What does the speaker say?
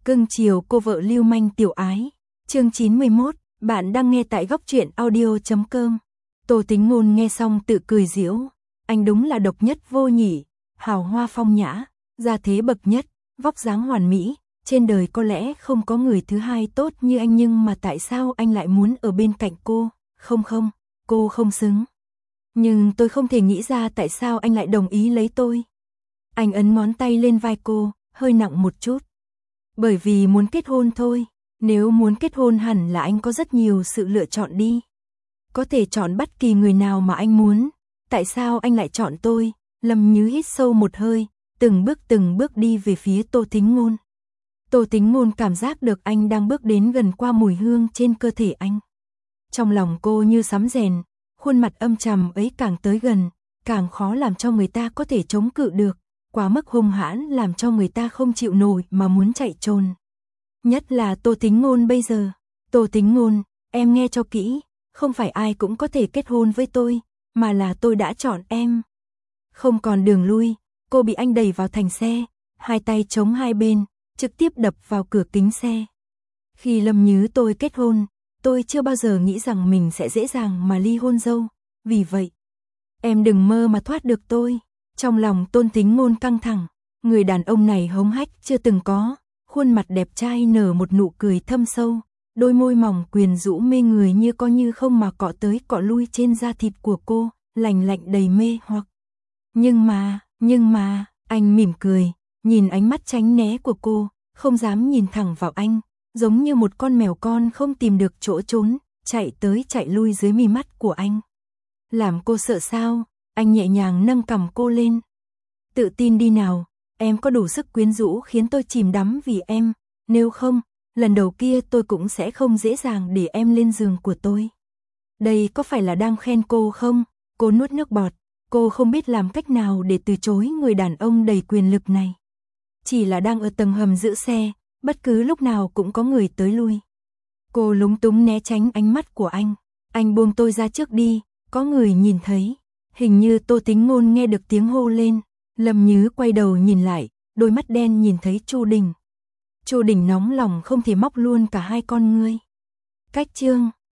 Cưng chiều cô vợ lưu manh tiểu ái. Chương 91, bạn đang nghe tại góc truyện audio.com. Tô Tính Ngôn nghe xong tự cười giễu. Anh đúng là độc nhất vô nhị, hào hoa phong nhã, gia thế bậc nhất, vóc dáng hoàn mỹ. Trên đời có lẽ không có người thứ hai tốt như anh, nhưng mà tại sao anh lại muốn ở bên cạnh cô? Không, cô không xứng. Nhưng tôi không thể nghĩ ra tại sao anh lại đồng ý lấy tôi. Anh ấn ngón tay lên vai cô, hơi nặng một chút. Bởi vì muốn kết hôn thôi. Nếu muốn kết hôn hẳn là anh có rất nhiều sự lựa chọn đi. Có thể chọn bất kỳ người nào mà anh muốn. Tại sao anh lại chọn tôi? Lâm Nhứ hít sâu một hơi, từng bước đi về phía Tô Tính Ngôn. Tô Tính Ngôn cảm giác được anh đang bước đến gần qua mùi hương trên cơ thể anh. Trong lòng cô như sấm rèn, khuôn mặt âm trầm ấy càng tới gần, càng khó làm cho người ta có thể chống cự được, quá mức hung hãn làm cho người ta không chịu nổi mà muốn chạy trốn. Nhất là Tô Tính Ngôn bây giờ. Tô Tính Ngôn, em nghe cho kỹ, không phải ai cũng có thể kết hôn với tôi, mà là tôi đã chọn em. Không còn đường lui, cô bị anh đẩy vào thành xe, hai tay chống hai bên, trực tiếp đập vào cửa kính xe. Khi Lâm Nhứ tôi kết hôn, tôi chưa bao giờ nghĩ rằng mình sẽ dễ dàng mà ly hôn dâu, vì vậy, em đừng mơ mà thoát được tôi. Trong lòng Tô Tính Ngôn căng thẳng, người đàn ông này hống hách chưa từng có, khuôn mặt đẹp trai nở một nụ cười thâm sâu, đôi môi mỏng quyến rũ mê người như có như không mà cọ tới cọ lui trên da thịt của cô, lành lạnh đầy mê hoặc. Nhưng mà, anh mỉm cười, nhìn ánh mắt tránh né của cô, không dám nhìn thẳng vào anh, giống như một con mèo con không tìm được chỗ trốn, chạy tới chạy lui dưới mi mắt của anh. Làm cô sợ sao? Anh nhẹ nhàng nâng cằm cô lên. Tự tin đi nào, em có đủ sức quyến rũ khiến tôi chìm đắm vì em, nếu không, lần đầu kia tôi cũng sẽ không dễ dàng để em lên giường của tôi. Đây có phải là đang khen cô không? Cô nuốt nước bọt, cô không biết làm cách nào để từ chối người đàn ông đầy quyền lực này. Chỉ là đang ở tầng hầm giữ xe, bất cứ lúc nào cũng có người tới lui. Cô lúng túng né tránh ánh mắt của anh buông tôi ra trước đi, có người nhìn thấy. Hình như Tô Tính Ngôn nghe được tiếng hô lên, Lâm Nhứ quay đầu nhìn lại, đôi mắt đen nhìn thấy Chu Đình. Chu Đình nóng lòng không thể móc luôn cả hai con ngươi. Cách chương